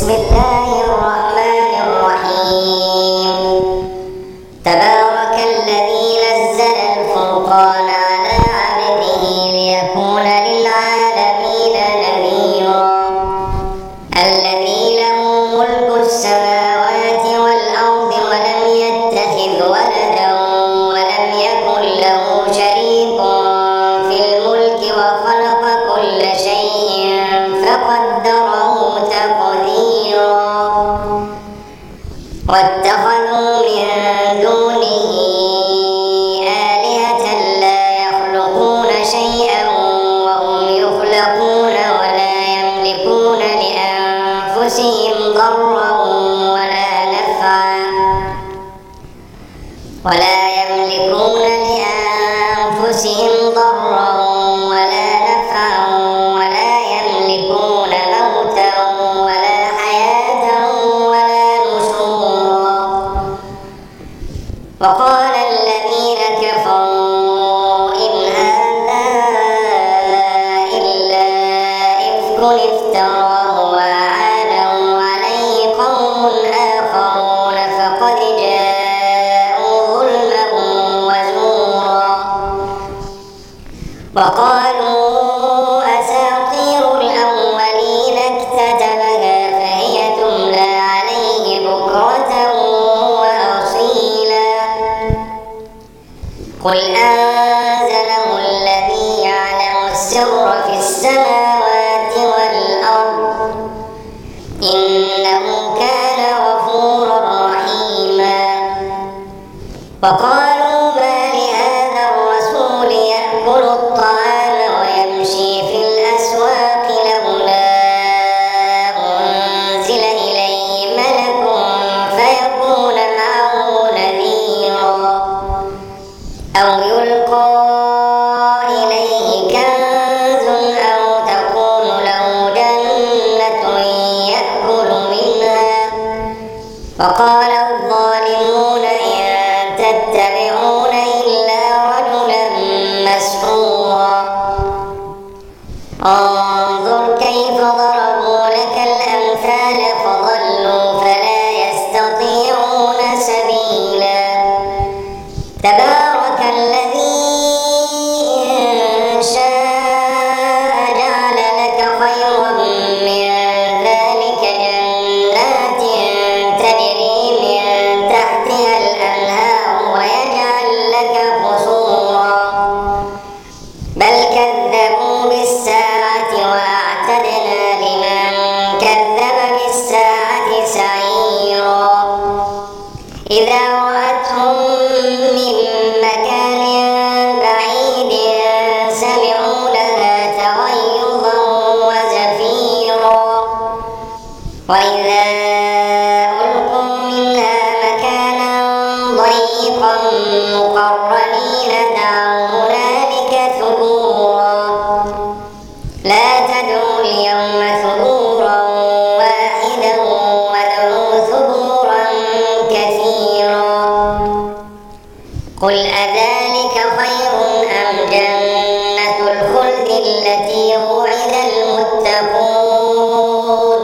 بسم الله الرحمن الرحيم. تبارك الذي نزل الفرقان على عبده ليكون للعالمين نذيرا. الذي له ملك السماوات والأرض ولم يتخذ ولدا ولم يكن له شريك في الملك وخلق كل شيء فقدره تقديرا. واتخذوا من دونه آلهة لا يخلقون شيئا وهم يخلقون ولا يملكون لأنفسهم ضرا ولا نفعا ولا يملكون موتا ولا حياة ولا نشورا. وقال الذين كفروا إن هذا إلا إفك افتراه وأعانه عليه قوم آخرون فقد جاءوا ظلما وزورا. وقالوا أساطير الأولين اكتتبها فهي تملى عليه بكرة وأصيلا. قل أنزله الذي يعلم السر في السماوات والأرض إنه كان غفورا رحيما. وقالوا ما لهذا الرسول يأكل الطعام ويمشي في الأسواق لولا أنزل إليه ملك فيكون معه نذيرا أو يلقى إليه كنز أو تكون له جنة يأكل منها. وقال الظالمون إن تتبعون إلا رجلا مسحورا. انظر كيف ضربوا لك الأمثال فضلوا فلا يستطيعون سبيلا. تبارك الذي إن شاء جعل لك خيرا من ذلك جنات تجري من تحتها الأنهار ويجعل لك قصورا. بل كذبوا بالساعة وأعتدنا لمن كذب بالساعة سعيرا. إذا رأتهم من مكان بعيد سمعوا لها تغيظا وزفيرا. وإذا ألقوا منها مكانا ضيقا مقرنين دعوا هنالك ثبورا. لا تدعوا اليوم ثبورا واحدا وادعوا ثبورا كثيرا. قل أذلك خير أم جنة الخلد التي وعد المتقون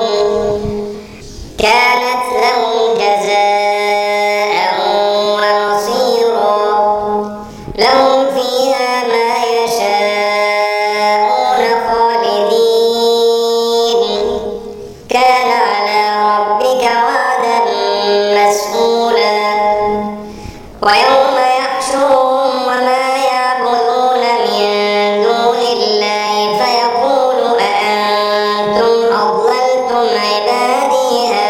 كانت لهم جزاء ومصيرا. لهم فيها ما يشاءون خالدين كان على ربك وعدا مسئولا. ويوم يحشرهم وما يعبدون من دون الله فيقول أأنتم أضللتم عبادي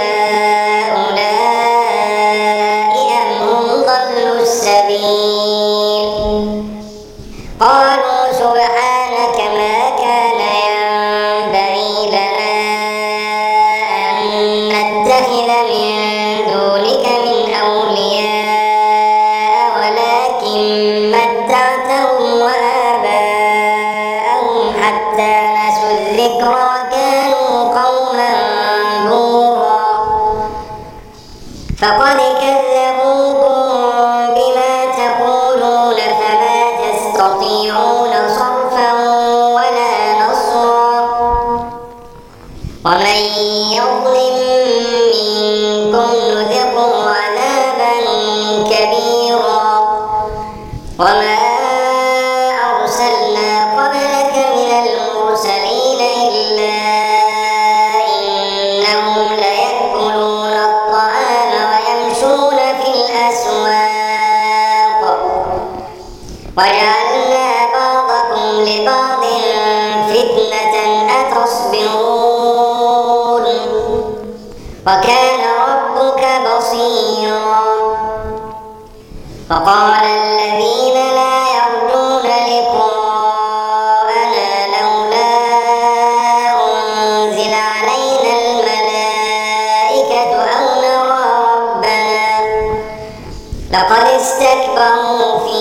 هؤلاء أم هم ضلوا السبيل. قالوا سبحانك ما كان ينبغي لنا أن نتخذ من دونك من أولياء ولكن متعتهم وآباءهم حتى نسوا الذكر وكانوا قوما بورا. فقد كذبوكم بما تقولون فما تستطيعون صرفا ولا نصرا. ومن يظلم وكان ربك بصيرا. وقال الذين لا يرجون لقاءنا لولا أنزل علينا الملائكة أو نرى ربنا لقد استكبروا في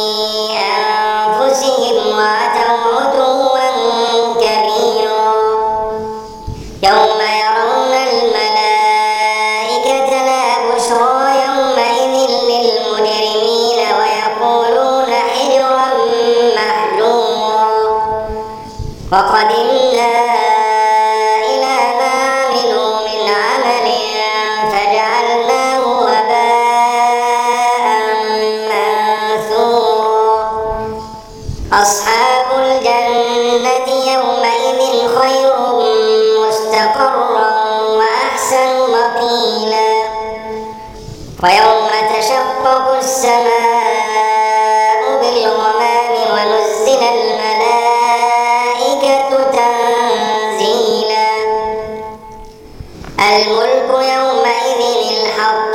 أنفسهم وعتوا عتوا كبيرا. يوم يرون الملائكة لا بشرى يومئذ للمجرمين ويقولون حجرا محجورا. وقدمنا إلى ما عملوا من عمل فجعلناه هباء منثورا. أصحاب الجنة يومئذ خير مستقرا وأحسن مقيلا. ويوم تشقق السماء بالغمام ونزل الملائكة تنزيلا. الملك يومئذ الحق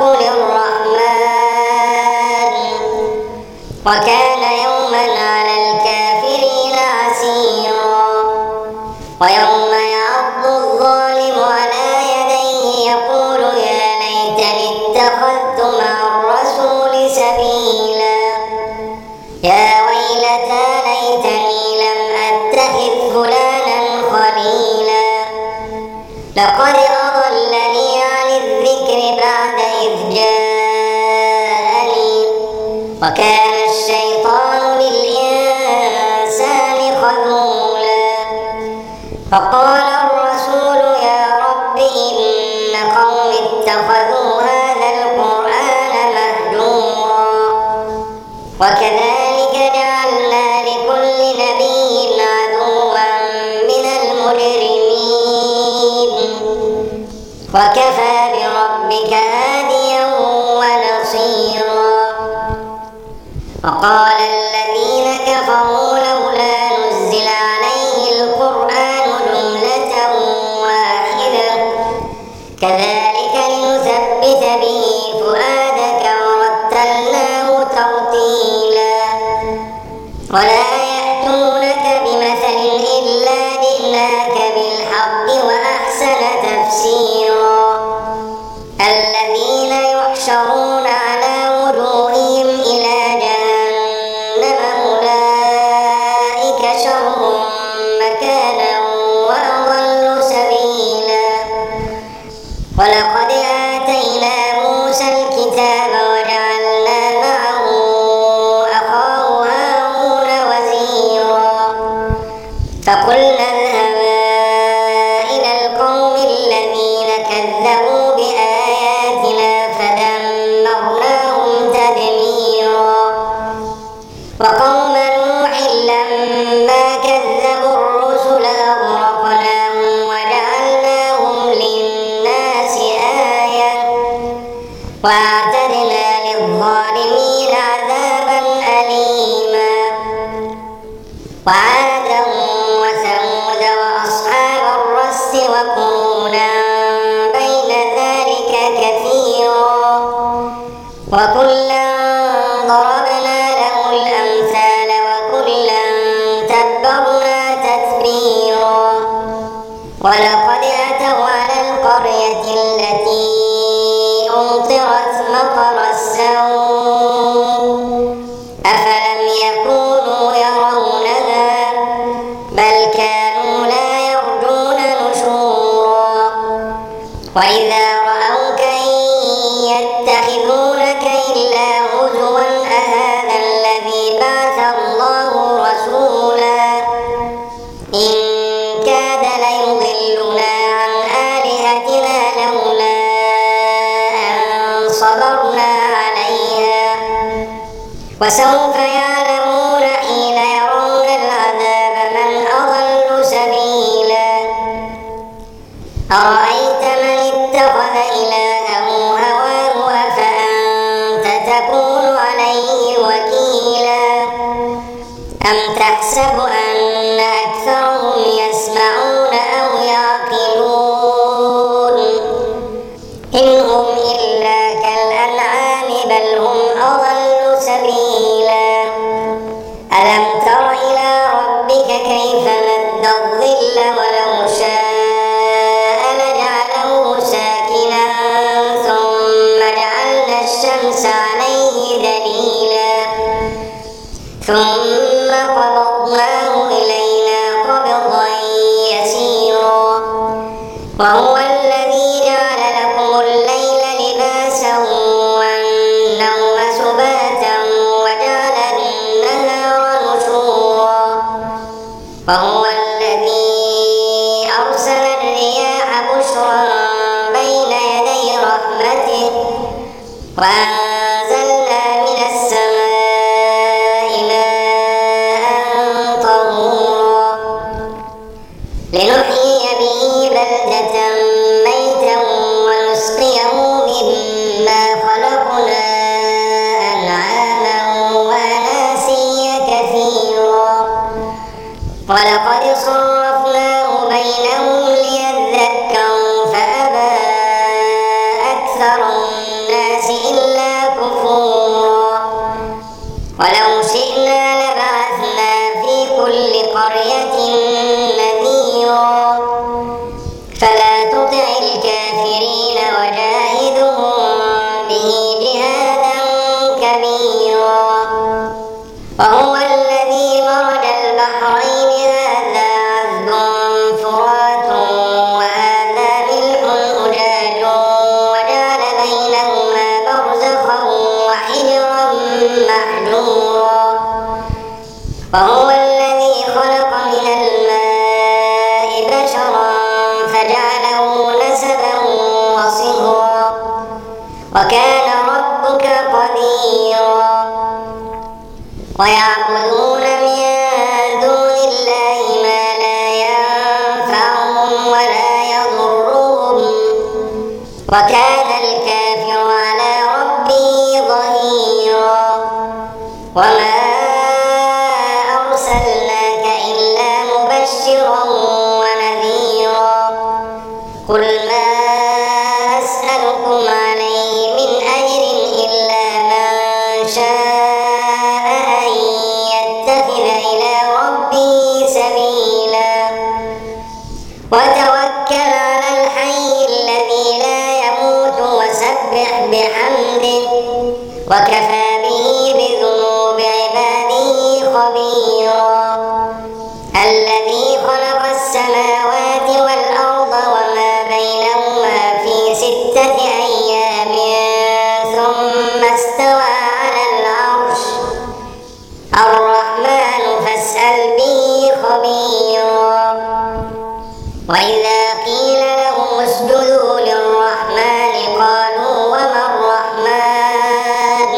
للرحمن وكان يوما على الكافرين عسيرا. ويوم يعض الظالم على يديه يقول يا ليتني اتخذت مع الرسول سبيلا. يا ويلتى ليتني لم أتخذ فلانا خليلا. لقد أضلني عن الذكر بعد إذ جاءني وكان الشيطان للإنسان خذولا. فقال الرسول يا رب إن قوم اتخذوا هذا القرآن مهجورا. وكذلك جعلنا لكل نبي عدوا من المجرمين وكفى بربك هاديا ونصيرا. وقال الذين كفروا لولا نزل عليه القرآن جملة واحدة كذلك لنثبت به فؤادك ورتلناه ترتيلا. ولا يأتونك بمثل إلا جئناك بالحق وأحسن تفسيرا. الذين يحشرون على وجوههم إلى جهنم أولئك شر مكانا وأضل سبيلا. ولقد آتينا موسى الكتاب وجعلنا معه أخاه هارون وزيرا. فقلنا اذهبا إلى القوم الذين كذبوا بآياتنا فدمرناهم تدميرا. وقوم نوح لما كذبوا الرسل أغرقناهم وجعلناهم للناس آية وأعتدنا للظالمين عذابا أليما. وعادا وثمود وأصحاب الرس وقرونا بين ذلك كثيرا. وكلا ضربنا له الأمثال وكلا تبرنا تتبيرا. ولقد أتوا على القرية التي أمطرت مطر السوء أفلم يكونوا يرونها بل كانوا لا يرجون نشورا. وإذا رأوك إن يتخذونك إلا هزوا أهذا الذي بعث الله رسولا إن كاد ليضلنا عن آلهتنا لولا أن صبرنا عليها. وسوف يعلمون حين يرون العذاب من أضل سبيلا. أرأيت من اتخذ إلهه هواه أفأنت تكون عليه وكيلا. أم تحسب أن أكثرهم يسمعون أو يعقلون وهو الذي أرسل الرياح بشرا بين يدي رحمته وأنزلنا من السماء ماء طهورا لنحيي به بلدة ميتا ونسقيه مما خلقنا أنعاما وأناسيا كثيرا ولقد صرفناه بينهم ليذكروا فأبى أكثر الناس إلا كفورا ولو شئنا لبعثنا في كل قرية نذيرا فلا تطع الكافرين وجاهدهم به جهادا كبيرا وهو الذي مرج البحرين هذا عذب فرات وهذا ملح أجاج وجعل بينهما برزخا وحجرا محجورا وهو الذي خلق من الماء بشرا فجعله نسبا وصهرا وكان ربك قديرا ويعبدون من دون الله ما لا ينفعهم ولا يضرهم وكان الكافر على ربه ظهيرا وما أرسلناك إلا مبشرا ونذيرا قل ما أسألكم عليه من أجر إلا من شاء أن يتخذ إلى ربه سبيلا وتوكل على الحي الذي لا يموت وسبح بحمده وكفى به بذنوب عباده خبيرا الذي خلق السماوات والأرض وما بينهما في 6 أيام ثم استوى على العرش الرحمن فاسأل به خبيرا وإذا قيل لهم اسجدوا للرحمن قالوا وما الرحمن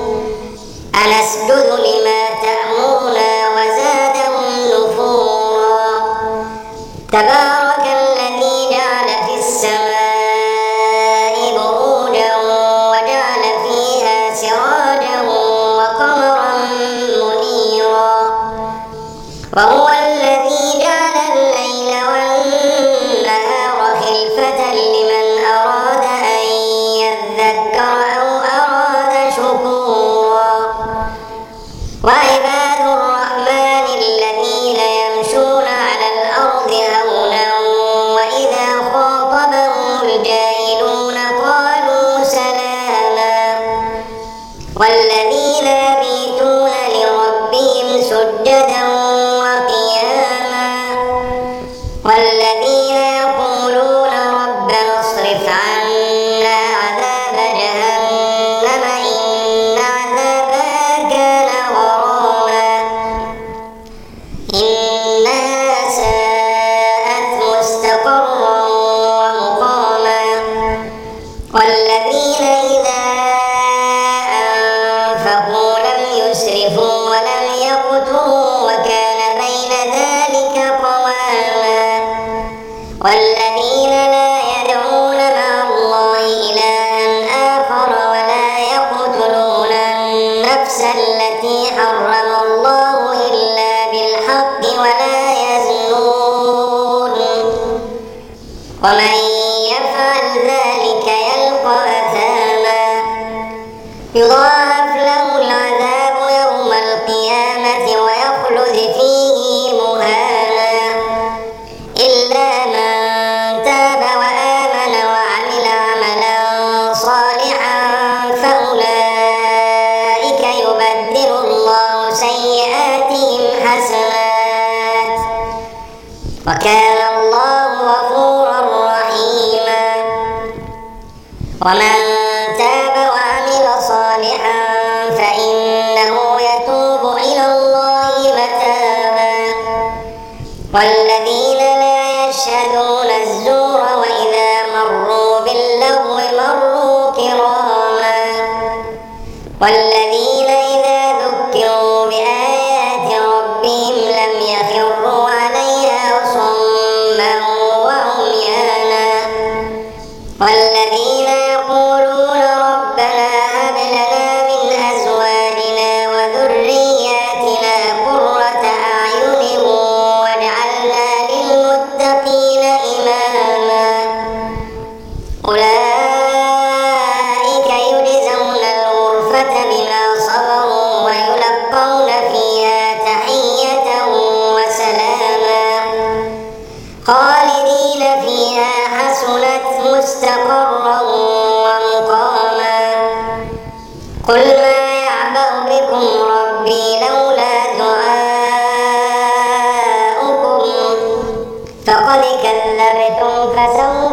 أنسجد لما تأمرنا وزادهم نفورا تبارك الذي جعل في السماء بروجا وجعل فيها سراجا وقمرا منيرا وهو الذي جعل الليل والنهار خلفة لمن أراد أن يذكر أو أراد شكورا وعباد الرحمن الذين يمشون على الأرض هونا وإذا خاطبهم الجاهلون قالوا سلاما والذين يبيتون لربهم سجدا وقياما والذين يقولون ربنا اصرف عنا عذاب جهنم إن عذابها كان غراما إنها ساءت مستقرا ومقاما والذين إذا أنفقوا لم يسرفوا ولم يقتروا وكان بين ذلك قواما والذين لا يدعون مع الله إلها آخر ولا يقتلون النفس التي حرم الله إلا بالحق ولا يزنون ومن يفعل ذلك يلقى أثاما يضاعف له العذاب يوم القيامة ويخلد فيه مهانا إلا من تاب وآمن وعمل عملا صالحا فأولئك يبدل الله سيئاتهم حسنات وكان الله غفورا رحيما ومن تاب وعمل صالحا فإنه يتوب إلى الله متابا والذين لا يشهدون الزور وإذا مروا باللغو مروا كراما والذين إذا ذكروا بآيات ربهم لم يخروا عليها صما وعميانا والذين يقولون ربنا هب لنا من أزواجنا وذرياتنا قرة أعين واجعلنا للمتقين إماما أولئك يجزون الغرفة بما صبروا ويلقون فيها تحية وسلاما خالدين فيها حسنت مستقرا ومقاما قل ما يعبأ بكم ربي لولا دعاؤكم فقد كذبتم فسوف